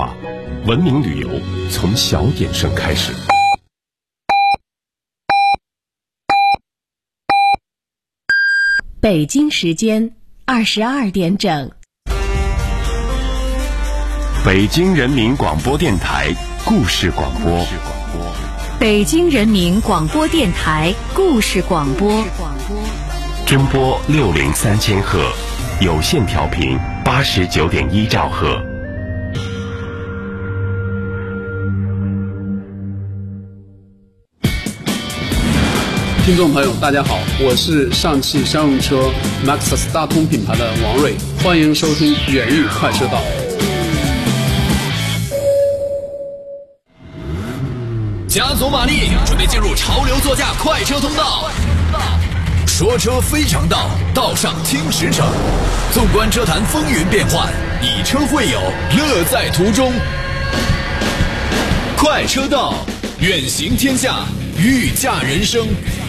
化，文明旅游从小点声开始。 北京时间22点整， 北京人民广播电台故事广播， 北京人民广播电台故事广播， 中波603千赫，有线调频89.1兆赫。 听众朋友大家好，我是上汽商用车 Maxus 大通品牌的王瑞，欢迎收听远域快车道。 加足马力，准备进入潮流座驾快车通道。说车非常道，道上听实诚。纵观车坛风云变幻，以车会友，乐在途中。快车道，远行天下，御驾人生。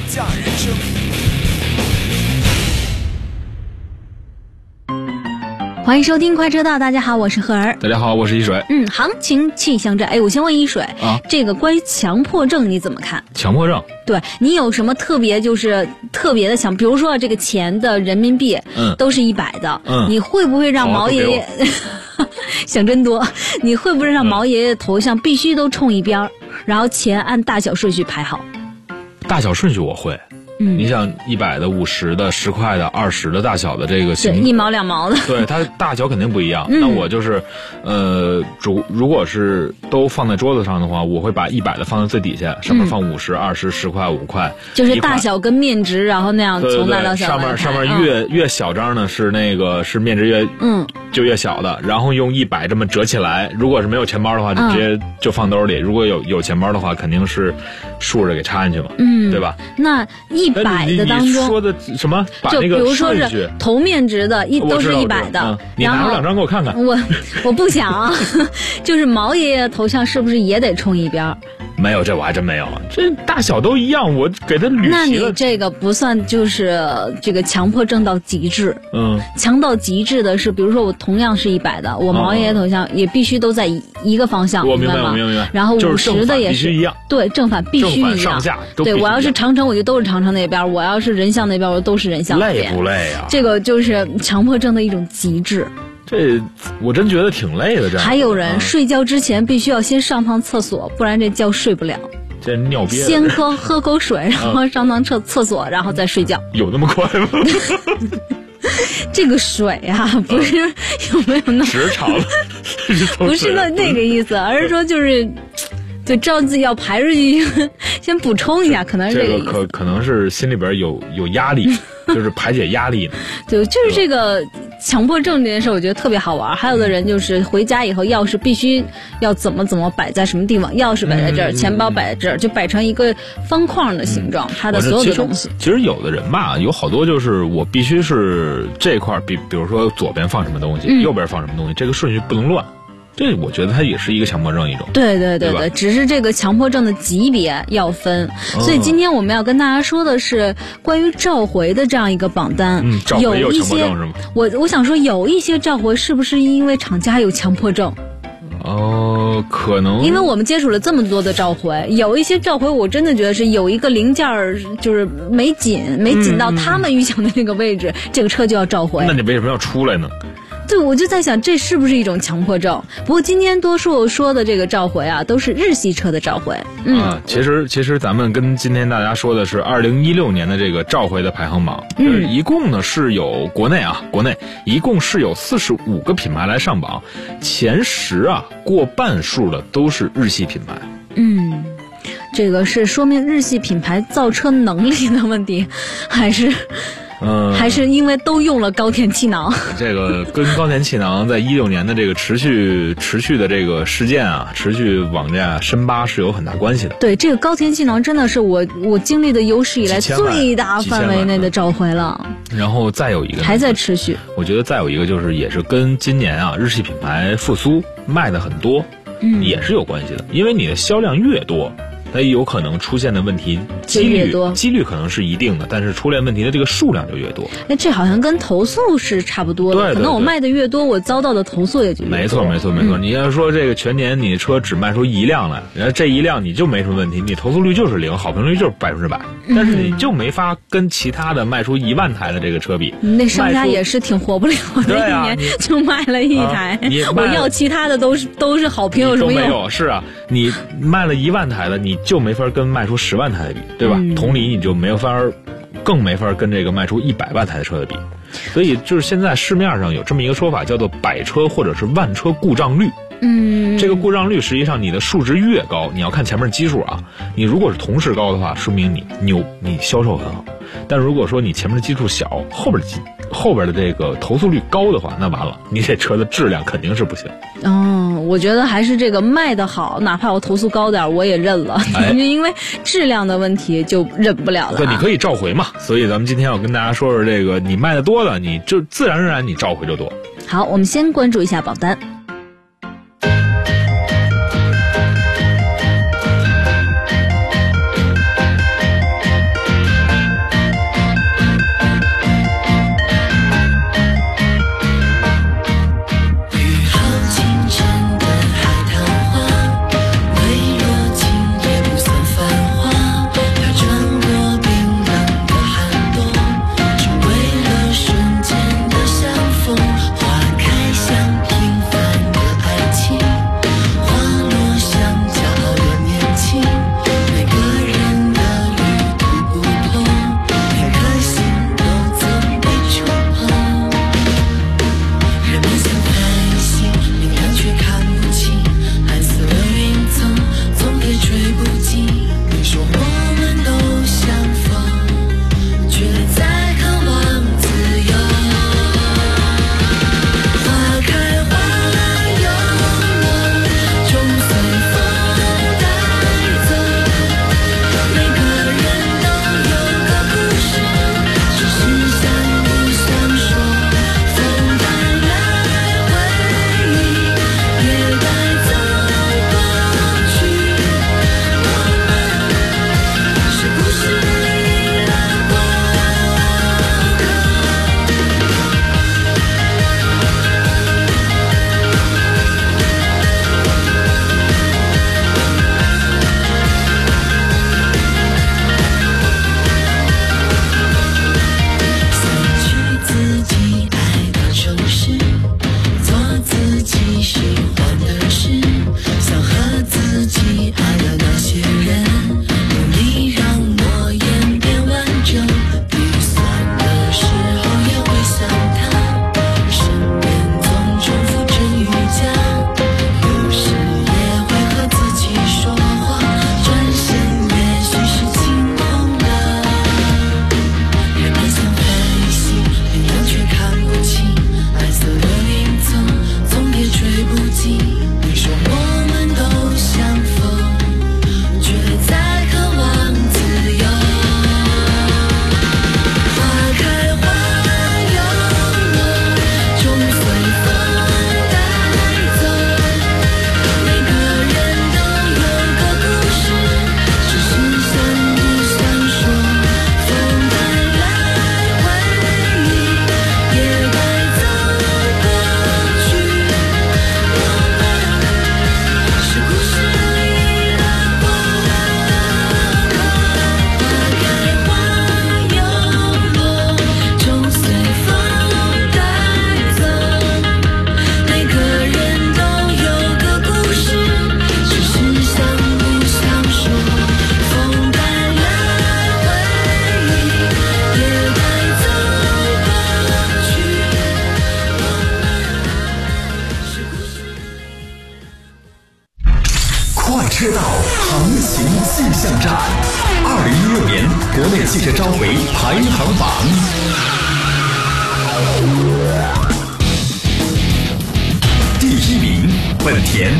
欢迎收听快车道，大家好，我是赫儿。 大家好，我是一水。 行情气象站，我先问一水啊，这个关于强迫症你怎么看？ 强迫症， 对你有什么特别的想，比如说这个钱的人民币，都是100的，你会不会让毛爷爷想真多？你会不会让毛爷爷头像必须都冲一边，然后钱按大小顺序排好？ 大小顺序我会。你想100的、50的、10块的、20的大小的这个对，1毛2毛的，对， 它大小肯定不一样。那我就是，如果是都放在桌子上的话，我会把100的放在最底下，上面放50、20、10块、5块， 就是大小跟面值，然后那样从大到小。 上面越小张呢是是面值越小的，然后用100这么折起来。如果是没有钱包的话，就直接就放兜里；如果有钱包的话，肯定是竖着给插进去嘛，对吧？ 那100的当中， 你说的什么？ 就比如说是头面值的都是100的， 你拿出2张给我看看。 我不想啊，就是毛爷爷头像是不是也得冲一边？ 没有，这我还真没有。这大小都一样，我给他捋齐了。 那你这个不算就是这个强迫症到极致。强到极致的是，比如说我同样是100的，我毛爷爷头像也必须都在一个方向， 我明白。 然后50的也是一样， 对，正反必须一样， 上下都必须一样。 对，我要是长城我就都是长城那边，我要是人像那边我都是人像那边。 累不累啊？ 这个就是强迫症的一种极致。 这我真觉得挺累的。这样还有人睡觉之前必须要先上趟厕所，不然这觉睡不了。 这尿憋。 先喝口水，然后上趟厕所，然后再睡觉。 有那么快吗？ 这个水啊，不是有没有那时长了？ 不是那个意思，而是说就知道自己要排出去，先补充一下，可能是这个意思。 可能是心里边有压力，就是排解压力呢。 对，就是这个强迫症这件事，我觉得特别好玩。还有的人就是回家以后，钥匙必须要怎么摆在什么地方，钥匙摆在这儿，钱包摆在这儿，就摆成一个方框的形状，它的所有的东西。 其实有的人吧，有好多就是我必须是这块，比如说左边放什么东西，右边放什么东西，这个顺序不能乱。这我觉得它也是一个强迫症一种。 对，只是这个强迫症的级别要分。所以今天我们要跟大家说的是关于召回的这样一个榜单。 召回有强迫症是吗？ 我想说有一些召回是不是因为厂家有强迫症？ 可能。 因为我们接触了这么多的召回，有一些召回我真的觉得是有一个零件就是没紧到他们预想的那个位置，这个车就要召回。 那你为什么要出来呢？ 对，我就在想这是不是一种强迫症。不过今天多数说的这个召回啊，都是日系车的召回。 其实咱们跟今天大家说的是2016年的这个召回的排行榜。一共呢是有国内一共是有45个品牌来上榜，前10过半数的都是日系品牌。 这个是说明日系品牌造车能力的问题，还是因为都用了高田气囊？这个跟高田气囊在16年的这个持续的这个事件持续往下深扒是有很大关系的。 对，这个高田气囊真的是我经历的有史以来最大范围内的召回了。然后再有一个还在持续，我觉得再有一个就是也是跟今年日系品牌复苏卖的很多，也是有关系的。因为你的销量越多， 那有可能出现的问题几率可能是一定的，但是出现问题的这个数量就越多。 哎，这好像跟投诉是差不多的， 对， 可能我卖的越多，我遭到的投诉也就越多。 没错。你要说这个全年你车只卖出1辆来，然后这1辆你就没什么问题，你投诉率就是0%，好评率就是100%，但是你就没法跟其他的卖出1万台的这个车比。 那商家也是挺活不了的，一年就卖了1台，我要其他的都是好评，有什么用？ 都没有，是啊，你卖了1万台的，你就没法跟卖出10万台的比，对吧？同理，你就更没法跟这个卖出100万台的车的比。所以就是现在市面上有这么一个说法，叫做100车或者是万车故障率。这个故障率实际上你的数值越高，你要看前面基数啊。你如果是同时高的话，说明你牛，你销售很好。但如果说你前面的基数小，后边的这个投诉率高的话，那完了，你这车的质量肯定是不行。 我觉得还是这个卖得好，哪怕我投诉高点我也认了，因为质量的问题就忍不了了。 对，你可以召回嘛。所以咱们今天要跟大家说说这个，你卖的多了，你就自然而然你召回就多。 好，我们先关注一下榜单。 车道航行气象站，2016年国内汽车召回排行榜。第1名，本田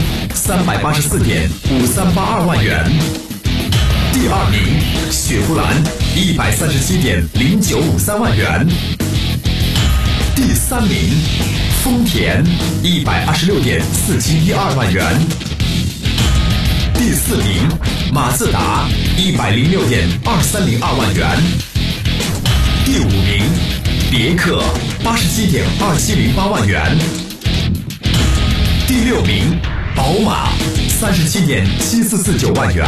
384.5382万元。第2名，雪佛兰137.0953万元。第3名，丰田126.4712万元。第4 4名，马自达106.2302万元。第5名，别克87.2708万元。第6名，宝马37.7449万元。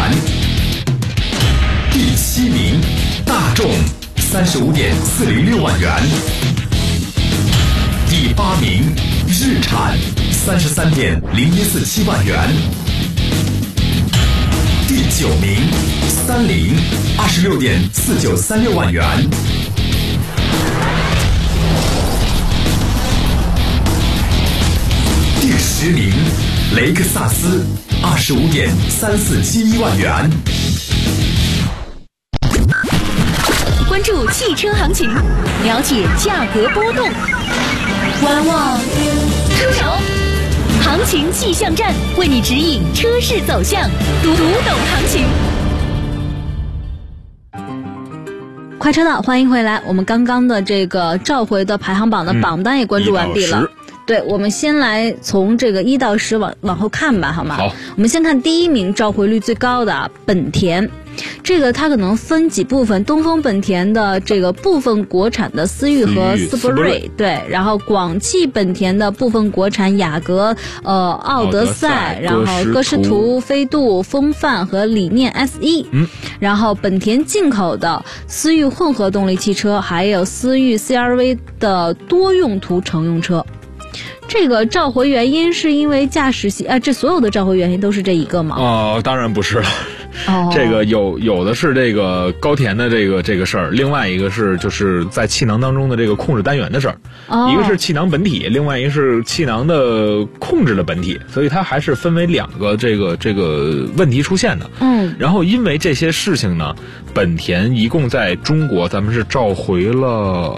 第7名，大众35.406万元。第8名，日产33.0147万元。第9名，三菱26.4936万元。第10名，雷克萨斯25.3471万元。 关注汽车行情，了解价格波动，观望出手，行情气象站为你指引车市走向，读懂行情。 快车道，欢迎回来。我们刚刚的这个召回的排行榜的榜单也关注完毕了。对，我们先来从这个1到10往后看吧，好吗？ 好， 我们先看第1名召回率最高的本田。这个它可能分几部分，东风本田的这个部分国产的思域和斯铂瑞，对，然后广汽本田的部分国产雅阁、奥德赛，然后歌诗图、飞度、风范和理念 SE，然后本田进口的思域混合动力汽车，还有思域 CR-V 的多用途乘用车。这个召回原因是因为驾驶习这所有的召回原因都是这一个吗？ 当然不是了。这个有的是这个高田的这个事儿，另外一个是就是在气囊当中的这个控制单元的事儿，一个是气囊本体，另外一个是气囊的控制的本体，所以它还是分为2个这个问题出现的。然后因为这些事情呢，本田一共在中国咱们是召回了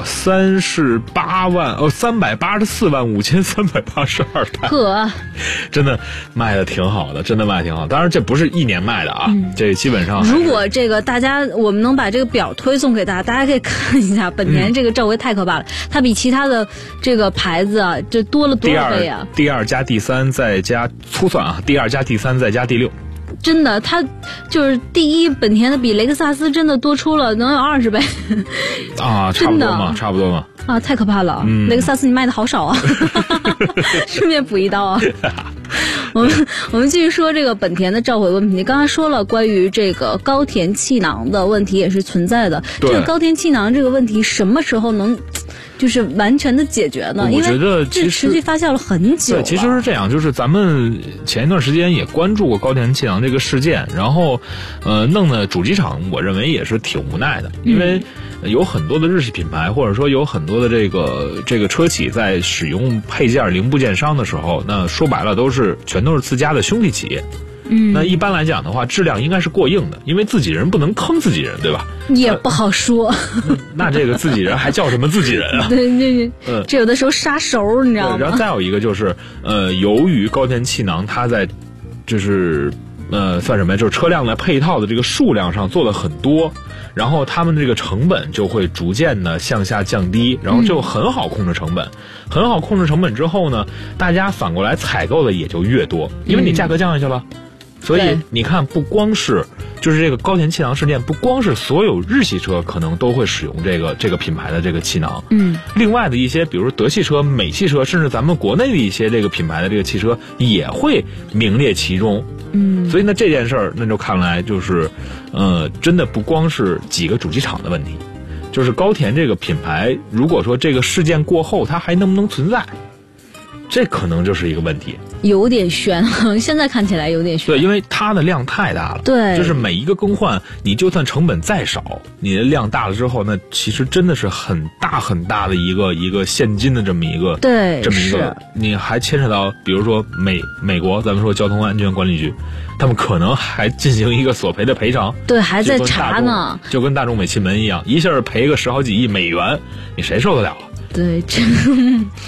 3845382台，真的卖的挺好的，真的卖的挺好。当然这不是1年卖的啊。这基本上， 如果这个大家我们能把这个表推送给大家，大家可以看一下，本田这个召回太可怕了，它比其他的这个牌子啊，这多了多少倍啊？ 第2加第3再加粗算啊，第2加第3再加第6。 真的，它就是第一，本田的比雷克萨斯真的多出了能有20倍啊，差不多嘛。 啊，太可怕了！雷克萨斯你卖的好少啊，顺便补一刀啊。我们继续说这个本田的召回问题。你刚才说了关于这个高田气囊的问题也是存在的。这个高田气囊这个问题什么时候能就是完全的解决呢？ 我觉得这持续发酵了很久了。 对，其实是这样，就是咱们前一段时间也关注过高田气囊这个事件，然后弄的主机厂我认为也是挺无奈的，因为有很多的日系品牌，或者说有很多的这个车企在使用配件零部件商的时候，那说白了全都是自家的兄弟企业。那一般来讲的话，质量应该是过硬的，因为自己人不能坑自己人，对吧？ 也不好说。 那这个自己人还叫什么自己人啊？ 对，这有的时候杀熟，你知道吗？ 然后再有一个就是，由于高田气囊它在就是算什么呀？就是车辆的配套的这个数量上做了很多，然后他们这个成本就会逐渐的向下降低，然后就很好控制成本。很好控制成本之后呢，大家反过来采购的也就越多，因为你价格降下去了。所以你看，不光是就是这个高田气囊事件，不光是所有日系车可能都会使用这个品牌的这个气囊，另外的一些比如说德系车、美系车，甚至咱们国内的一些这个品牌的这个汽车也会名列其中。所以呢，这件事儿那就看来就是，真的不光是几个主机厂的问题，就是高田这个品牌，如果说这个事件过后它还能不能存在，这可能就是一个问题。 有点悬，现在看起来有点悬。 对，因为它的量太大了。 对， 就是每一个更换，你就算成本再少，你的量大了之后，那其实真的是很大很大的一个现金的这么一个， 对， 这么一个，你还牵扯到，比如说美国，咱们说交通安全管理局，他们可能还进行一个索赔的赔偿。 对，还在查呢， 就跟大众美其门一样，一下赔个10好几亿美元，你谁受得了啊？ 对，真。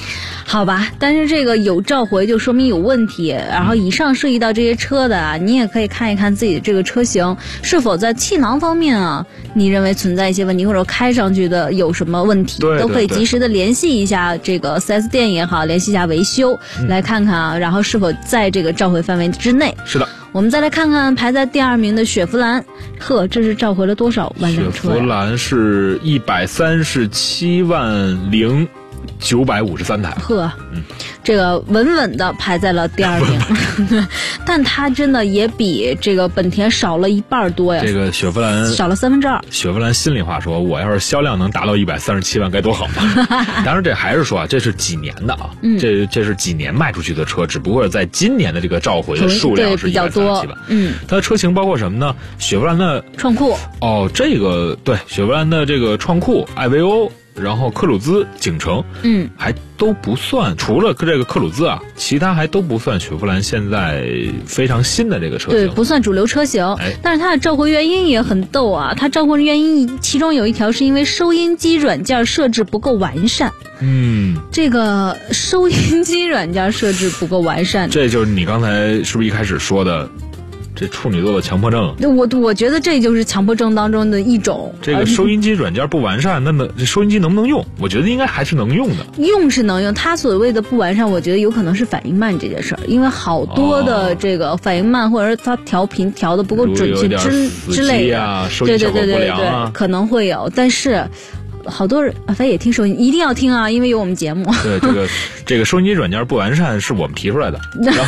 好吧，但是这个有召回就说明有问题，然后以上涉及到这些车的啊，你也可以看一看自己的这个车型是否在气囊方面啊，你认为存在一些问题，或者开上去的有什么问题， 对， 都可以及时的联系一下这个 4S 店也好，联系一下维修，来看看啊，然后是否在这个召回范围之内。 是的。 我们再来看看排在第2名的雪佛兰，呵，这是召回了多少万辆车呀？ 雪佛兰是137万零953台， 呵，这个稳稳的排在了第2名，但它真的也比这个本田少了1半多呀。 这个雪佛兰少了2/3。 雪佛兰心里话说，我要是销量能达到137万该多好嘛！当然这还是说啊，这是几年的啊，这是几年卖出去的车，只不过在今年的这个召回的数量是比较多。 它的车型包括什么呢？雪佛兰的创酷， 这个对，雪佛兰的这个创酷、艾维欧。然后克鲁兹、景程，还都不算，除了这个克鲁兹啊，其他还都不算雪佛兰现在非常新的这个车型， 对，不算主流车型。但是它的召回原因也很逗啊，它召回原因其中有一条是因为收音机软件设置不够完善。这个收音机软件设置不够完善， 这就是你刚才是不是一开始说的？这处女座的强迫症， 我觉得这就是强迫症当中的一种。 这个收音机软件不完善，那么这收音机能不能用？我觉得应该还是能用的。 用是能用，它所谓的不完善，我觉得有可能是反应慢这件事儿，因为好多的这个反应慢，或者是它调频调的不够准确之类的，对，可能会有，但是。好多人反正也听收音，一定要听啊，因为有我们节目。 对，这个收音机软件不完善是我们提出来的。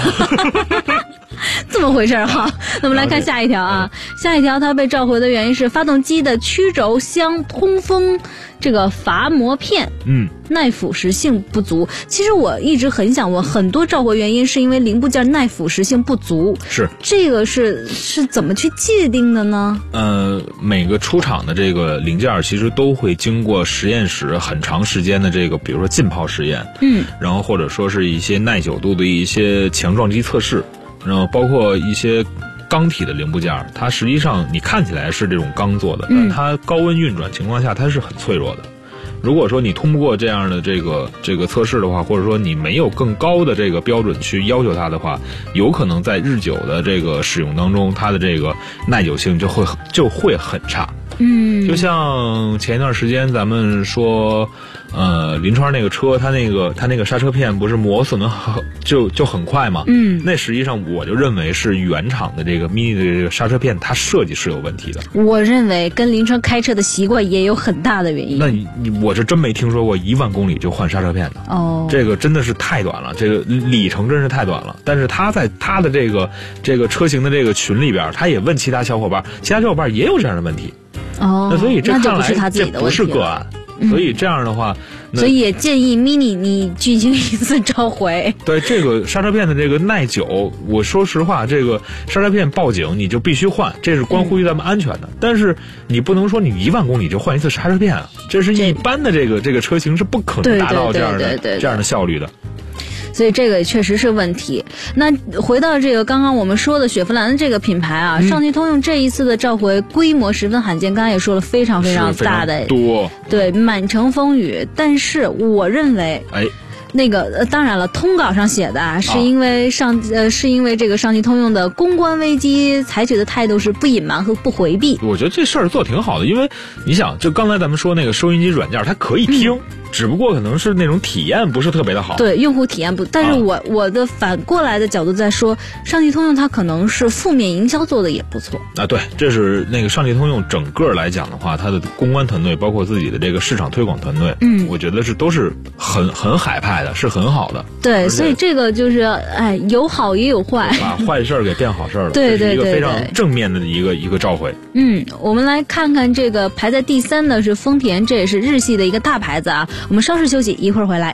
这么回事哈，那我们来看下一条啊。下一条它被召回的原因是发动机的曲轴箱通风这个阀膜片，耐腐蚀性不足。其实我一直很想问，很多召回原因是因为零部件耐腐蚀性不足， 是这个是怎么去界定的呢？ 每个出厂的这个零件其实都会经过实验室很长时间的这个，比如说浸泡实验，然后或者说是一些耐久度的一些强撞击测试，然后包括一些钢体的零部件，它实际上你看起来是这种钢做的，但它高温运转情况下它是很脆弱的。如果说你通不过这样的这个测试的话，或者说你没有更高的这个标准去要求它的话，有可能在日久的这个使用当中，它的这个耐久性就会很差。就像前一段时间咱们说，临川那个车，它那个刹车片不是磨损的就很快嘛？那实际上我就认为是原厂的这个 mini 的这个刹车片，它设计是有问题的。 我认为跟临川开车的习惯也有很大的原因。 那我是真没听说过1万公里就换刹车片的。这个真的是太短了，这个里程真是太短了。但是他在他的这个车型的这个群里边，他也问其他小伙伴也有这样的问题。那所以这看来这不是个案。所以这样的话， 所以也建议 mini 你进行一次召回。 对，这个刹车片的这个耐久，我说实话，这个刹车片报警你就必须换，这是关乎于咱们安全的。但是你不能说你1万公里就换一次刹车片啊，这是一般的这个车型是不可能达到这样的效率的。 所以这个也确实是问题。那回到这个刚刚我们说的雪佛兰的这个品牌啊，上汽通用这一次的召回规模十分罕见，刚才也说了非常非常大的多， 对，满城风雨。但是我认为，那个当然了，通稿上写的啊，是因为这个上汽通用的公关危机采取的态度是不隐瞒和不回避。 我觉得这事儿做挺好的，因为你想，就刚才咱们说那个收音机软件，它可以听。只不过可能是那种体验不是特别的好， 对，用户体验不。但是我的反过来的角度在说，上汽通用它可能是负面营销做的也不错啊。对，这是那个上汽通用整个来讲的话，它的公关团队包括自己的这个市场推广团队，我觉得都是很海派的，是很好的。 对，所以这个就是有好也有坏， 把坏事儿给变好事儿了。 对， 这是一个非常正面的一个召回。 我们来看看这个排在第3的是丰田，这也是日系的一个大牌子啊。我们稍事休息，一会儿回来。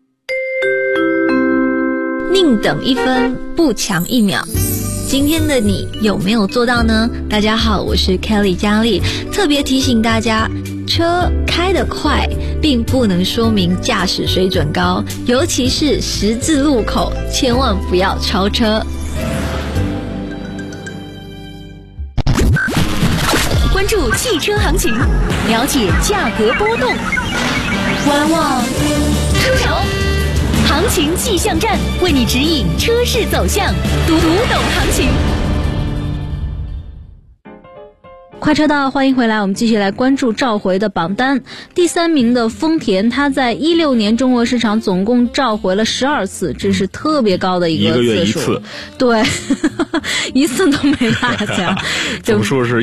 宁等1分，不强1秒。今天的你有没有做到呢？大家好，我是 Kelly 佳丽，特别提醒大家，车开得快并不能说明驾驶水准高，尤其是十字路口，千万不要超车。 关注汽车行情，了解价格波动，观望出手。 行情气象站为你指引车市走向，读懂行情。 快车道，欢迎回来，我们继续来关注召回的榜单。第3名的丰田，它在16年中国市场总共召回了12次，这是特别高的一个月次数。 一次， 对，一次都没落下。 总数是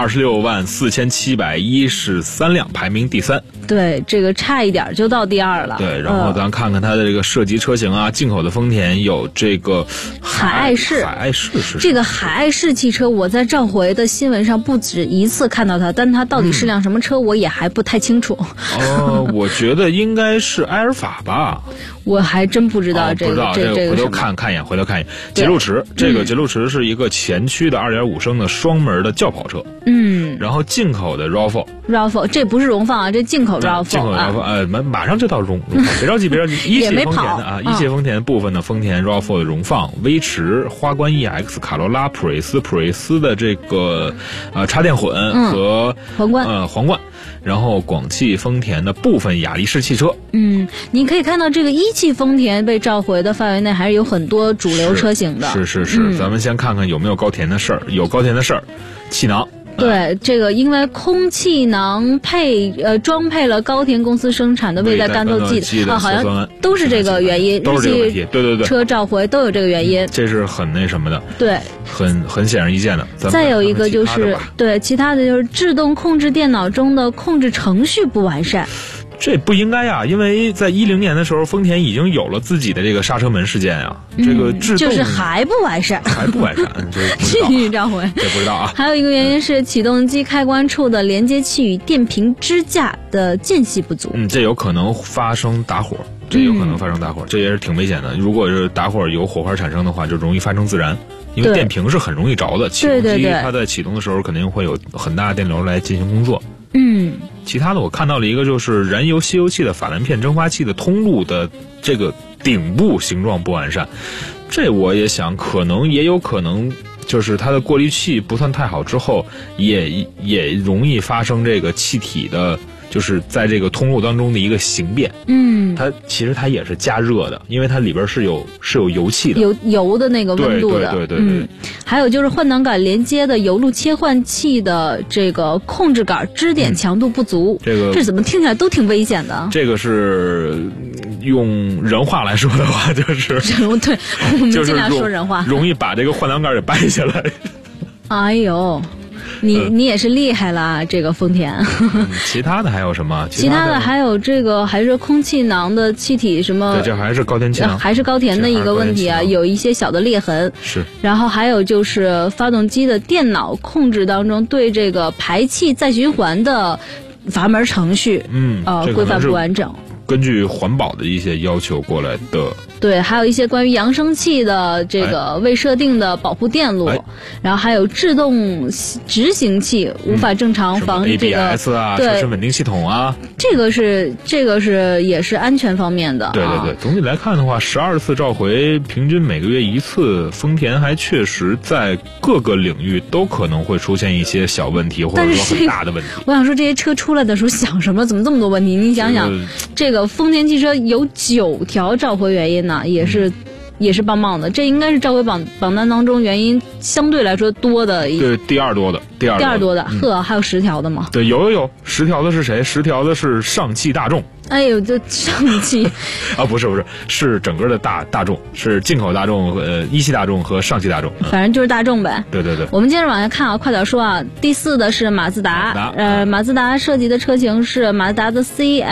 1264713辆，排名第3。 对，这个差一点就到第2了。 对，然后咱看看它的这个涉及车型啊，进口的丰田有这个海爱仕。 海爱仕是这个海爱仕汽车，我在召回的新闻上不止一次看到它，但它到底是辆什么车，我也还不太清楚。 我觉得应该是埃尔法吧。 我还真不知道这个，这个回头看一眼，回头看一眼。捷路驰，这个捷路驰是一个前驱的2.5升的双门的轿跑车。然后进口的 RAV4， 这不是荣放啊，这进口 RAV4。 进口 RAV4，马上就到荣放，别着急，别着急。一汽丰田的啊，一汽丰田部分的丰田 RAV4 的荣放、威驰、花冠 EX、卡罗拉、普锐斯的这个插电混和皇冠。 然后广汽丰田的部分雅力士汽车。 你可以看到这个一汽丰田被召回的范围内还是有很多主流车型的。 是，咱们先看看有没有高田的事儿。有高田的事儿，气囊。 对，这个因为空气囊装配了高田公司生产的未带干燥剂的好像都是这个原因。 都是这个问题。对， 车召回都有这个原因。 这是很那什么的。 对， 很显而易见的。 再有一个就是其他的就是制动控制电脑中的控制程序不完善。 这不应该呀，因为在10年的时候，丰田已经有了自己的这个刹车门事件啊。这个制动就是还不完善， 继续召回， 这不知道啊。 还有一个原因是启动机开关处的连接器与电瓶支架的间隙不足。 这有可能发生打火，这也是挺危险的。如果是打火有火花产生的话，就容易发生自燃。因为电瓶是很容易着的，启动机它在启动的时候肯定会有很大的电流来进行工作。其他的我看到了一个就是燃油吸油器的法兰片蒸发器的通路的这个顶部形状不完善，这我也想也有可能就是它的过滤器不算太好之后，也容易发生这个气体的。就是在这个通路当中的一个形变，它其实它也是加热的，因为它里边是有油气的， 油的那个温度的， 对。 还有就是换挡杆连接的油路切换器的这个控制杆支点强度不足，这怎么听起来都挺危险的？这个是用人话来说的话，就是对，我们尽量说人话， 容易把这个换挡杆给掰下来。 哎呦。你也是厉害了，这个丰田。 其他的还有什么？ 其他的还有这个还是空气囊的气体什么？ 对，这还是高田气囊， 还是高田的一个问题啊，有一些小的裂痕。 是。 然后还有就是发动机的电脑控制当中对这个排气再循环的阀门程序，规范不完整。 根据环保的一些要求过来的。 对，还有一些关于扬声器的这个未设定的保护电路，然后还有制动执行器无法正常防这个 ABS 啊，车身稳定系统啊， 这个是也是安全方面的。 对，总体来看的话，12次召回，平均每个月1次，丰田还确实在各个领域都可能会出现一些小问题，或者说很大的问题。 我想说，这些车出来的时候想什么？怎么这么多问题？你想想，这个丰田汽车有9条召回原因呢，也是棒棒的，这应该是召回榜单当中原因相对来说多的对，第二多的， 还有10条的吗？ 对，有10条的是谁？10条的是上汽大众。 哎呦，这上汽啊，不是，是整个的大众，是进口大众，一汽大众和上汽大众， 反正就是大众呗。 对。 我们接着往下看啊，快点说啊。第4的是马自达，马自达设计的车型是马自达的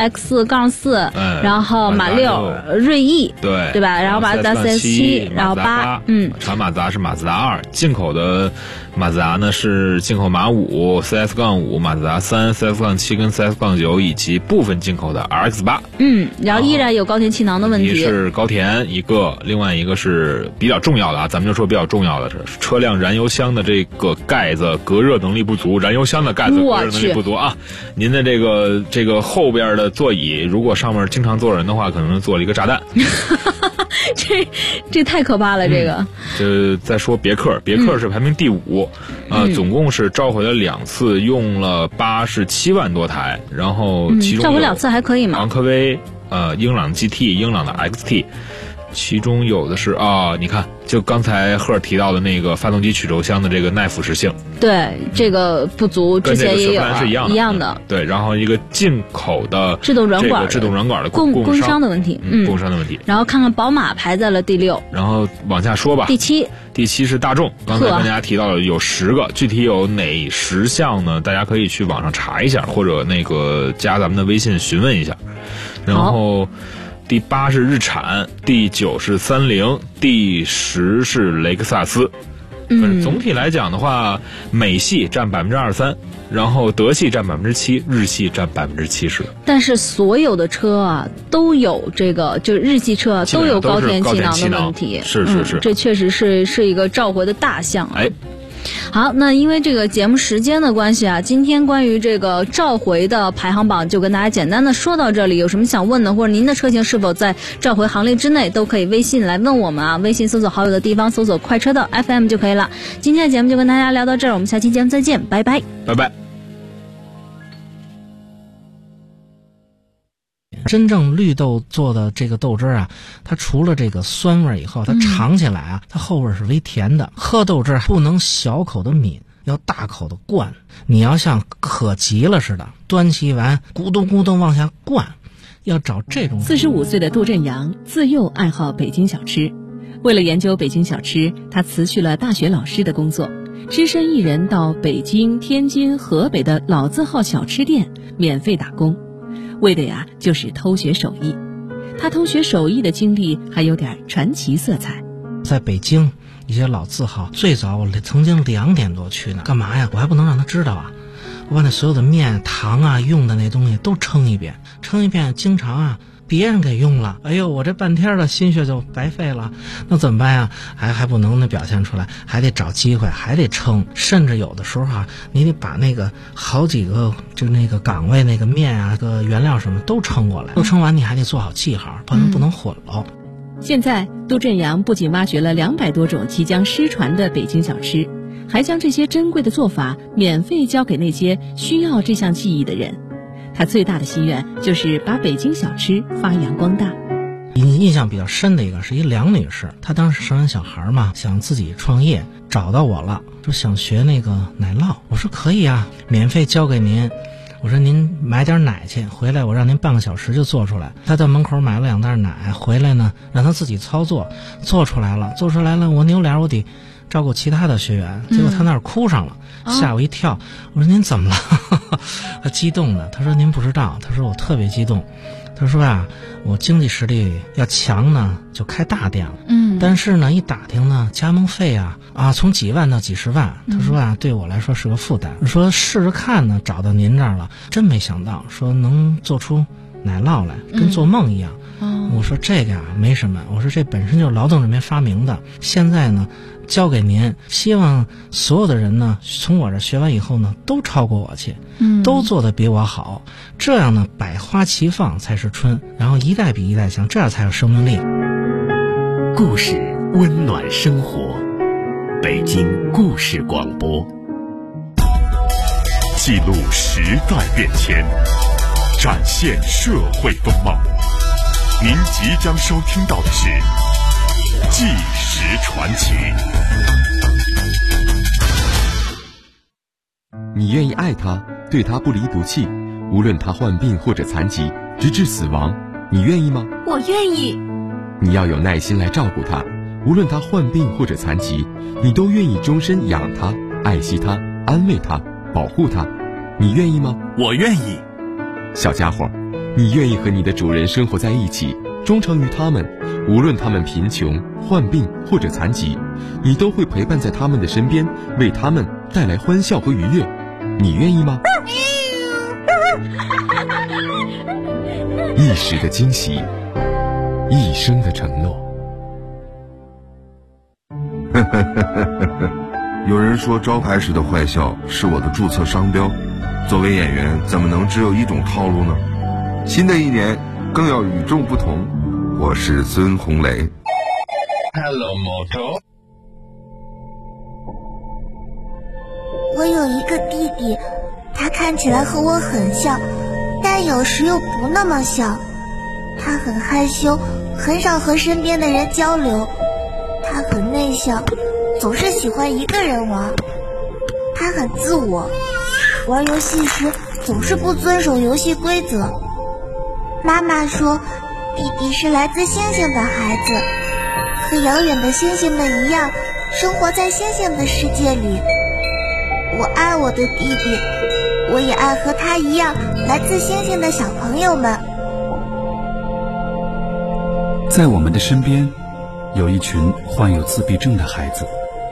CX-4，然后马6、锐意，对吧？然后马自达 CS7，然后8， 传马自达是马自达2，进口的马自达呢是进口马5、CS-5、马自达3、CS-7跟 CS-9 以及部分进口的RX-8。 然后依然有高田气囊的问题。 是高田一个，另外一个是比较重要的啊，咱们就说比较重要的是车辆燃油箱的这个盖子隔热能力不足，燃油箱的盖子隔热能力不足啊。您的这个后边的座椅，如果上面经常坐人的话，可能坐了一个炸弹。 这太可怕了，这个。 再说别克是排名第5，总共是召回了2次，用了87万多台，然后其中召回2次还可以吗？ 昂科威英朗 GT、英朗的 XT。其中有的是你看，就刚才赫尔提到的那个发动机曲轴箱的这个耐腐蚀性， 对，这个不足，之前也有是一样的。对，然后一个进口的制动软管的供商的问题， 供商的问题。 然后看看宝马排在了第6， 然后往下说吧。第七是大众，刚才跟大家提到了有10个，具体有哪10项呢？大家可以去网上查一下，或者加咱们的微信询问一下。然后第8是日产，第9是30，第10是雷克萨斯。总体来讲的话，美系占23%，然后德系占7%，日系占70%。 但是所有的车啊都有这个，就是日系车都有高田气囊的问题。 是， 这确实是一个召回的大项。好，那因为这个节目时间的关系啊，今天关于这个召回的排行榜就跟大家简单的说到这里。有什么想问的，或者您的车型是否在召回行列之内，都可以微信来问我们啊。微信搜索好友的地方搜索快车道 FM 就可以了。今天的节目就跟大家聊到这儿，我们下期节目再见，拜拜， 拜拜。 真正绿豆做的这个豆汁啊，它除了这个酸味以后，它尝起来啊，它后味是微甜的。喝豆汁不能小口的抿，要大口的灌。你要像渴急了似的，端起碗咕咚咕咚往下灌，要找这种。 45岁的杜振阳自幼爱好北京小吃，为了研究北京小吃，他辞去了大学老师的工作，只身一人到北京、天津、河北的老字号小吃店免费打工。为的呀，就是偷学手艺。他偷学手艺的经历还有点传奇色彩。 在北京一些老字号，最早我曾经2点多去呢，干嘛呀？我还不能让他知道啊！我把那所有的面、糖啊、用的那东西都称一遍，经常啊别人给用了，哎呦，我这半天的心血就白费了。那怎么办呀？还不能表现出来，还得找机会，还得称。甚至有的时候啊，你得把那个好几个就那个岗位那个面啊、个原料什么都称过来，都称完你还得做好记号，不能混了。 现在杜振阳不仅挖掘了200多种即将失传的北京小吃，还将这些珍贵的做法免费交给那些需要这项技艺的人。他最大的心愿就是把北京小吃发扬光大。 印象比较深的一个是一梁女士，她当时生完小孩嘛，想自己创业，找到我了，说想学那个奶酪。我说可以啊，免费交给您。我说您买点奶去，回来我让您半个小时就做出来。他在门口买了2袋奶，回来呢让他自己操作，做出来了。我扭脸我得照顾其他的学员，结果他那儿哭上了，吓我一跳。我说您怎么了？他激动的，他说您不知道，他说我特别激动。他说啊，我经济实力要强呢，就开大店了。但是呢，一打听呢，加盟费啊从几万到几十万。他说啊，对我来说是个负担。说试试看呢，找到您这儿了，真没想到说能做出奶酪来，跟做梦一样。我说这个啊没什么，我说这本身就是劳动人民发明的，现在呢交给您，希望所有的人呢从我这学完以后呢都超过我去，都做得比我好，这样呢百花齐放才是春，然后一代比一代强，这样才有生命力。 故事温暖生活，北京故事广播，记录时代变迁，展现社会风貌。您即将收听到的是《纪实传奇》。 你愿意爱他，对他不离不弃，无论他患病或者残疾，直至死亡，你愿意吗？ 我愿意。 你要有耐心来照顾他，无论他患病或者残疾，你都愿意终身养他、爱惜他、安慰他、保护他，你愿意吗？ 我愿意。 小家伙，你愿意和你的主人生活在一起，忠诚于他们，无论他们贫穷、患病或者残疾，你都会陪伴在他们的身边，为他们带来欢笑和愉悦，你愿意吗？一时的惊喜，一生的承诺。 有人说招牌式的坏笑是我的注册商标，作为演员怎么能只有一种套路呢？新的一年更要与众不同。我是孙红雷。 Hello Moto。 我有一个弟弟，他看起来和我很像，但有时又不那么像。 他很害羞，很少和身边的人交流。他很内向，总是喜欢一个人玩。他很自我，玩游戏时总是不遵守游戏规则。妈妈说，弟弟是来自星星的孩子，和遥远的星星们一样，生活在星星的世界里。我爱我的弟弟，我也爱和他一样来自星星的小朋友们。 在我们的身边，有一群患有自闭症的孩子。